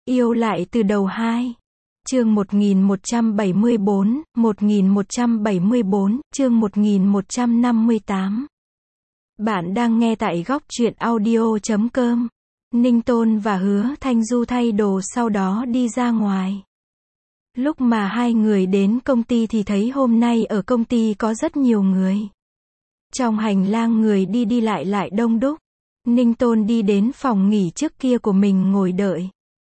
Yêu lại từ đầu 2. Chương 1174, 1174, chương 1158. Bạn đang nghe tại góc truyện audio.com. Ninh Tôn và Hứa Thanh Du thay đồ sau đó đi ra ngoài. Lúc mà hai người đến công ty thì thấy hôm nay ở công ty có rất nhiều người. Trong hành lang người đi lại đông đúc. Ninh Tôn đi đến phòng nghỉ trước kia của mình ngồi đợi.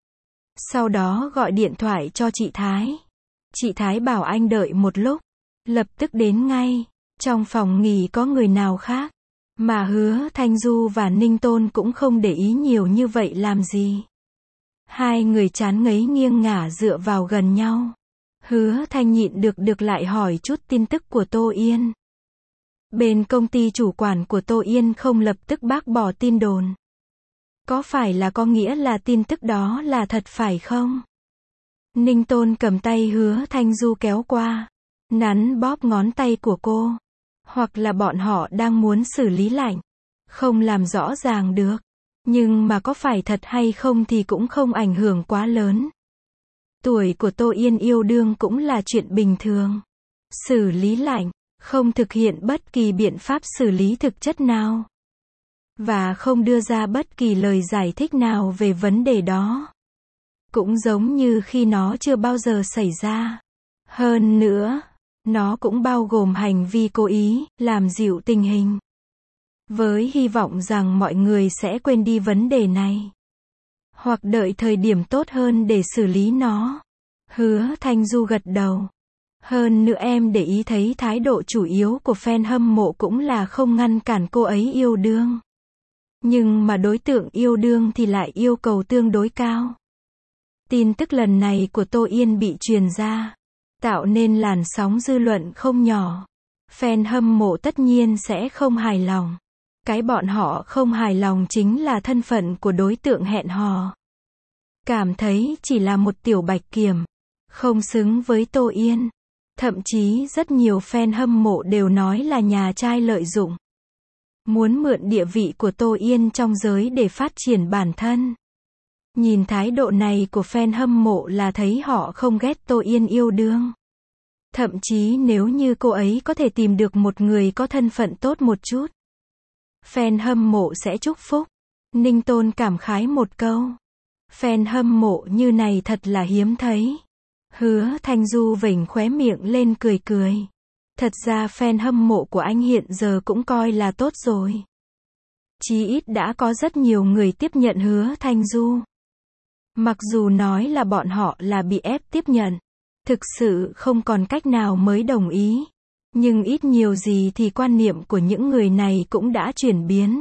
Sau đó gọi điện thoại cho chị Thái. Chị Thái bảo anh đợi một lúc. Lập tức đến ngay. Trong phòng nghỉ có người nào khác. Mà Hứa Thanh Du và Ninh Tôn cũng không để ý nhiều như vậy làm gì. Hai người chán ngấy nghiêng ngả dựa vào gần nhau. Hứa Thanh nhịn được lại hỏi chút tin tức của Tô Yên. Bên công ty chủ quản của Tô Yên không lập tức bác bỏ tin đồn. Có phải là có nghĩa là tin tức đó là thật phải không? Ninh Tôn cầm tay Hứa Thanh Du kéo qua. Nắn bóp ngón tay của cô. Hoặc là bọn họ đang muốn xử lý lạnh. Không làm rõ ràng được. Nhưng mà có phải thật hay không thì cũng không ảnh hưởng quá lớn. Tuổi của Tô Yên yêu đương cũng là chuyện bình thường. Xử lý lạnh, không thực hiện bất kỳ biện pháp xử lý thực chất nào. Và không đưa ra bất kỳ lời giải thích nào về vấn đề đó. Cũng giống như khi nó chưa bao giờ xảy ra. Hơn nữa, nó cũng bao gồm hành vi cố ý, làm dịu tình hình. Với hy vọng rằng mọi người sẽ quên đi vấn đề này. Hoặc đợi thời điểm tốt hơn để xử lý nó. Hứa Thanh Du gật đầu. Hơn nữa em để ý thấy thái độ chủ yếu của fan hâm mộ cũng là không ngăn cản cô ấy yêu đương. Nhưng mà đối tượng yêu đương thì lại yêu cầu tương đối cao. Tin tức lần này của Tô Yên bị truyền ra. Tạo nên làn sóng dư luận không nhỏ. Fan hâm mộ tất nhiên sẽ không hài lòng. Cái bọn họ không hài lòng chính là thân phận của đối tượng hẹn hò. Cảm thấy chỉ là một tiểu bạch kiểm. Không xứng với Tô Yên. Thậm chí rất nhiều fan hâm mộ đều nói là nhà trai lợi dụng. Muốn mượn địa vị của Tô Yên trong giới để phát triển bản thân. Nhìn thái độ này của fan hâm mộ là thấy họ không ghét Tô Yên yêu đương. Thậm chí nếu như cô ấy có thể tìm được một người có thân phận tốt một chút. Fan hâm mộ sẽ chúc phúc. Ninh Tôn cảm khái một câu. Fan hâm mộ như này thật là hiếm thấy. Hứa Thanh Du vểnh khóe miệng lên cười cười. Thật ra fan hâm mộ của anh hiện giờ cũng coi là tốt rồi. Chí ít đã có rất nhiều người tiếp nhận Hứa Thanh Du. Mặc dù nói là bọn họ là bị ép tiếp nhận. Thực sự không còn cách nào mới đồng ý. Nhưng ít nhiều gì thì quan niệm của những người này cũng đã chuyển biến.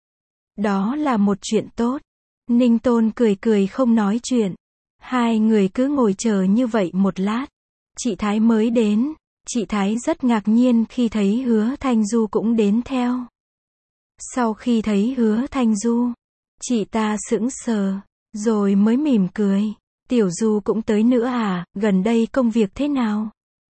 Đó là một chuyện tốt. Ninh Tôn cười cười không nói chuyện. Hai người cứ ngồi chờ như vậy một lát. Chị Thái mới đến. Chị Thái rất ngạc nhiên khi thấy Hứa Thanh Du cũng đến theo. Sau khi thấy Hứa Thanh Du, chị ta sững sờ, rồi mới mỉm cười. Tiểu Du cũng tới nữa à, gần đây công việc thế nào?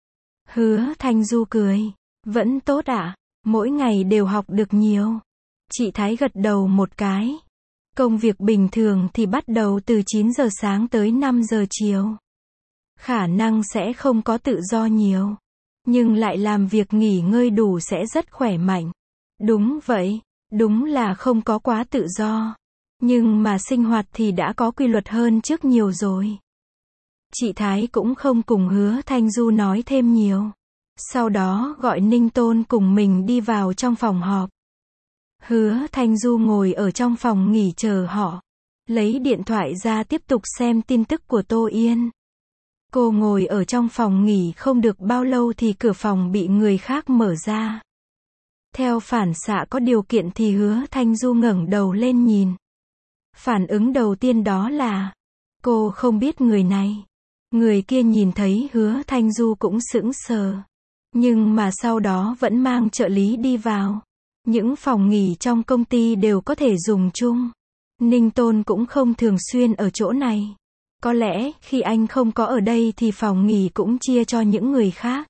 Hứa Thanh Du cười. Vẫn tốt ạ, mỗi ngày đều học được nhiều. Chị Thái gật đầu một cái. Công việc bình thường thì bắt đầu từ 9 giờ sáng tới 5 giờ chiều. Khả năng sẽ không có tự do nhiều. Nhưng lại làm việc nghỉ ngơi đủ sẽ rất khỏe mạnh. Đúng vậy, đúng là không có quá tự do. Nhưng mà sinh hoạt thì đã có quy luật hơn trước nhiều rồi. Chị Thái cũng không cùng Hứa Thanh Du nói thêm nhiều. Sau đó gọi Ninh Tôn cùng mình đi vào trong phòng họp. Hứa Thanh Du ngồi ở trong phòng nghỉ chờ họ. Lấy điện thoại ra tiếp tục xem tin tức của Tô Yên. Cô ngồi ở trong phòng nghỉ không được bao lâu thì cửa phòng bị người khác mở ra. Theo phản xạ có điều kiện thì Hứa Thanh Du ngẩng đầu lên nhìn. Phản ứng đầu tiên đó là cô không biết người này. Người kia nhìn thấy Hứa Thanh Du cũng sững sờ. Nhưng mà sau đó vẫn mang trợ lý đi vào. Những phòng nghỉ trong công ty đều có thể dùng chung. Ninh Tôn cũng không thường xuyên ở chỗ này. Có lẽ khi anh không có ở đây thì phòng nghỉ cũng chia cho những người khác.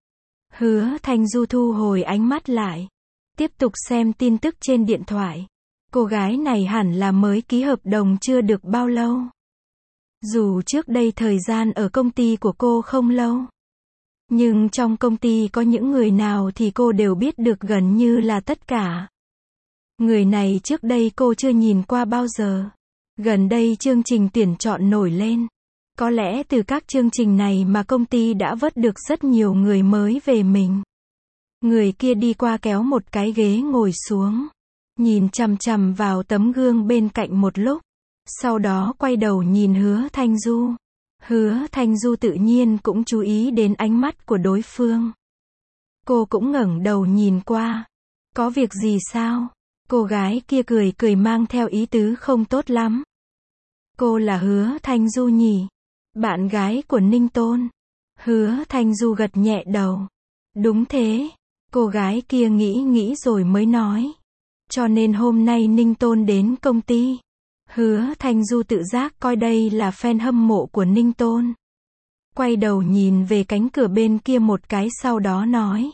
Hứa Thanh Du thu hồi ánh mắt lại. Tiếp tục xem tin tức trên điện thoại. Cô gái này hẳn là mới ký hợp đồng chưa được bao lâu. Dù trước đây thời gian ở công ty của cô không lâu, nhưng trong công ty có những người nào thì cô đều biết được gần như là tất cả. Người này trước đây cô chưa nhìn qua bao giờ. Gần đây chương trình tuyển chọn nổi lên. Có lẽ từ các chương trình này mà công ty đã vớt được rất nhiều người mới về mình. Người kia đi qua kéo một cái ghế ngồi xuống, nhìn chằm chằm vào tấm gương bên cạnh một lúc, sau đó quay đầu nhìn Hứa Thanh Du. Hứa Thanh Du tự nhiên cũng chú ý đến ánh mắt của đối phương. Cô cũng ngẩng đầu nhìn qua. Có việc gì sao? Cô gái kia cười cười mang theo ý tứ không tốt lắm. Cô là Hứa Thanh Du nhỉ? Bạn gái của Ninh Tôn. Hứa Thanh Du gật nhẹ đầu. Đúng thế. Cô gái kia nghĩ rồi mới nói. Cho nên hôm nay Ninh Tôn đến công ty. Hứa Thanh Du tự giác coi đây là fan hâm mộ của Ninh Tôn. Quay đầu nhìn về cánh cửa bên kia một cái sau đó nói.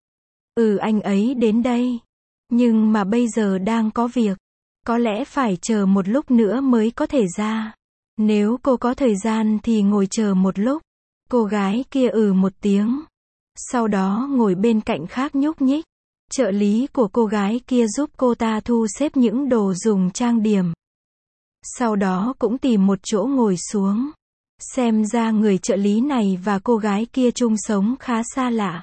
Anh ấy đến đây. Nhưng mà bây giờ đang có việc. Có lẽ phải chờ một lúc nữa mới có thể ra. Nếu cô có thời gian thì ngồi chờ một lúc. Cô gái kia một tiếng. Sau đó ngồi bên cạnh khác nhúc nhích. Trợ lý của cô gái kia giúp cô ta thu xếp những đồ dùng trang điểm. Sau đó cũng tìm một chỗ ngồi xuống. Xem ra người trợ lý này và cô gái kia chung sống khá xa lạ.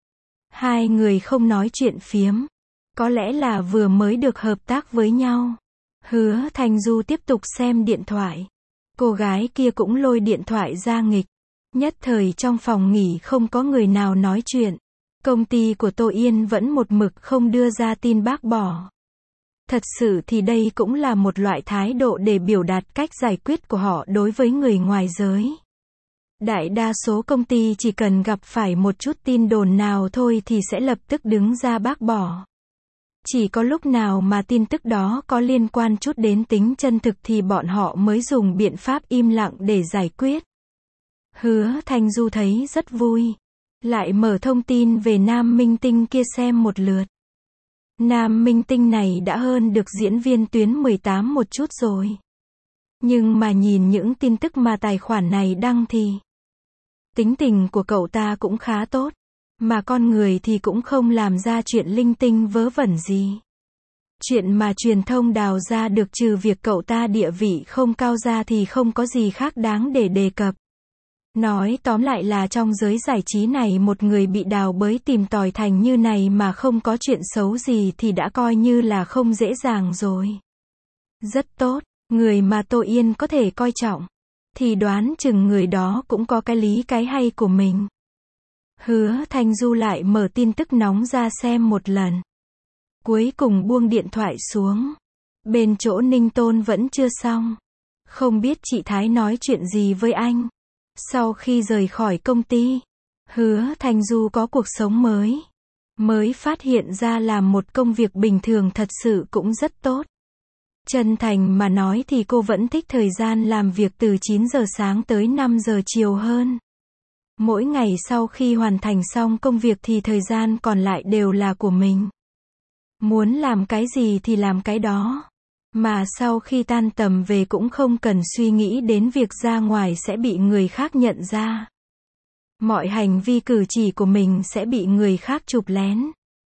Hai người không nói chuyện phiếm. Có lẽ là vừa mới được hợp tác với nhau. Hứa Thanh Du tiếp tục xem điện thoại. Cô gái kia cũng lôi điện thoại ra nghịch. Nhất thời trong phòng nghỉ không có người nào nói chuyện. Công ty của Tô Yên vẫn một mực không đưa ra tin bác bỏ. Thật sự thì đây cũng là một loại thái độ để biểu đạt cách giải quyết của họ đối với người ngoài giới. Đại đa số công ty chỉ cần gặp phải một chút tin đồn nào thôi thì sẽ lập tức đứng ra bác bỏ. Chỉ có lúc nào mà tin tức đó có liên quan chút đến tính chân thực thì bọn họ mới dùng biện pháp im lặng để giải quyết. Hứa Thanh Du thấy rất vui. Lại mở thông tin về nam minh tinh kia xem một lượt. Nam minh tinh này đã hơn được diễn viên tuyến 18 một chút rồi. Nhưng mà nhìn những tin tức mà tài khoản này đăng thì tính tình của cậu ta cũng khá tốt. Mà con người thì cũng không làm ra chuyện linh tinh vớ vẩn gì. Chuyện mà truyền thông đào ra được trừ việc cậu ta địa vị không cao ra thì không có gì khác đáng để đề cập. Nói tóm lại là trong giới giải trí này một người bị đào bới tìm tòi thành như này mà không có chuyện xấu gì thì đã coi như là không dễ dàng rồi. Rất tốt, người mà Tô Yên có thể coi trọng. Thì đoán chừng người đó cũng có cái lý cái hay của mình. Hứa Thanh Du lại mở tin tức nóng ra xem một lần. Cuối cùng buông điện thoại xuống. Bên chỗ Ninh Tôn vẫn chưa xong. Không biết chị Thái nói chuyện gì với anh. Sau khi rời khỏi công ty, Hứa Thanh Du có cuộc sống mới. Mới phát hiện ra làm một công việc bình thường thật sự cũng rất tốt. Chân thành mà nói thì cô vẫn thích thời gian làm việc từ 9 giờ sáng tới 5 giờ chiều hơn. Mỗi ngày sau khi hoàn thành xong công việc thì thời gian còn lại đều là của mình. Muốn làm cái gì thì làm cái đó. Mà sau khi tan tầm về cũng không cần suy nghĩ đến việc ra ngoài sẽ bị người khác nhận ra. Mọi hành vi cử chỉ của mình sẽ bị người khác chụp lén.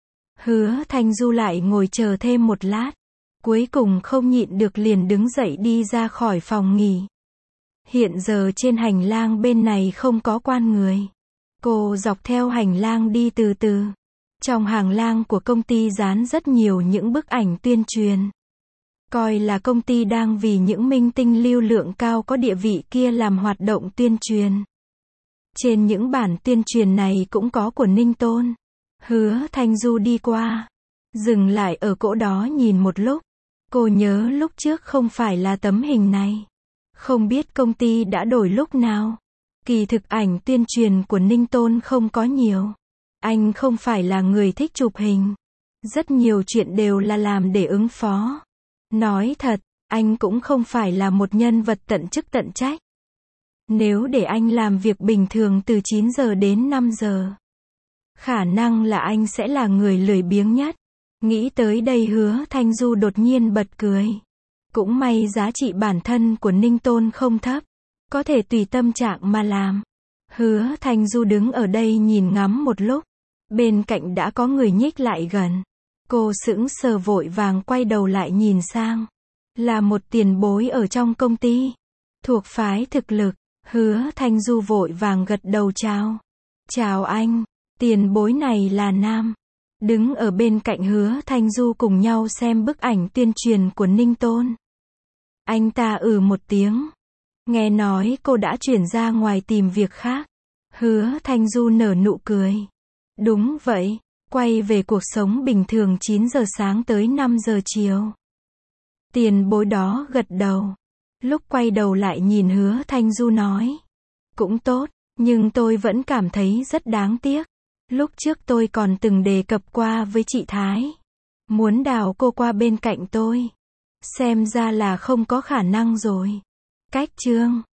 Hứa Thanh Du lại ngồi chờ thêm một lát. Cuối cùng không nhịn được liền đứng dậy đi ra khỏi phòng nghỉ. Hiện giờ trên hành lang bên này không có quan người. Cô dọc theo hành lang đi từ từ. Trong hành lang của công ty dán rất nhiều những bức ảnh tuyên truyền. Coi là công ty đang vì những minh tinh lưu lượng cao có địa vị kia làm hoạt động tuyên truyền. Trên những bản tuyên truyền này cũng có của Ninh Tôn. Hứa Thanh Du đi qua. Dừng lại ở cỗ đó nhìn một lúc. Cô nhớ lúc trước không phải là tấm hình này. Không biết công ty đã đổi lúc nào. Kỳ thực ảnh tuyên truyền của Ninh Tôn không có nhiều. Anh không phải là người thích chụp hình. Rất nhiều chuyện đều là làm để ứng phó. Nói thật, anh cũng không phải là một nhân vật tận chức tận trách. Nếu để anh làm việc bình thường từ 9 giờ đến 5 giờ, khả năng là anh sẽ là người lười biếng nhất. Nghĩ tới đây Hứa Thanh Du đột nhiên bật cười. Cũng may giá trị bản thân của Ninh Tôn không thấp. có thể tùy tâm trạng mà làm. Hứa Thanh Du đứng ở đây nhìn ngắm một lúc. Bên cạnh đã có người nhích lại gần. Cô sững sờ vội vàng quay đầu lại nhìn sang. Là một tiền bối ở trong công ty. Thuộc phái thực lực. Hứa Thanh Du vội vàng gật đầu chào. Chào anh. Tiền bối này là nam. Đứng ở bên cạnh Hứa Thanh Du cùng nhau xem bức ảnh tuyên truyền của Ninh Tôn. Anh ta một tiếng. Nghe nói cô đã chuyển ra ngoài tìm việc khác. Hứa Thanh Du nở nụ cười. Đúng vậy, quay về cuộc sống bình thường 9 giờ sáng tới 5 giờ chiều. Tiền bối đó gật đầu. Lúc quay đầu lại nhìn Hứa Thanh Du nói. Cũng tốt, nhưng tôi vẫn cảm thấy rất đáng tiếc. Lúc trước tôi còn từng đề cập qua với chị Thái. Muốn đào cô qua bên cạnh tôi. Xem ra là không có khả năng rồi. Cách chương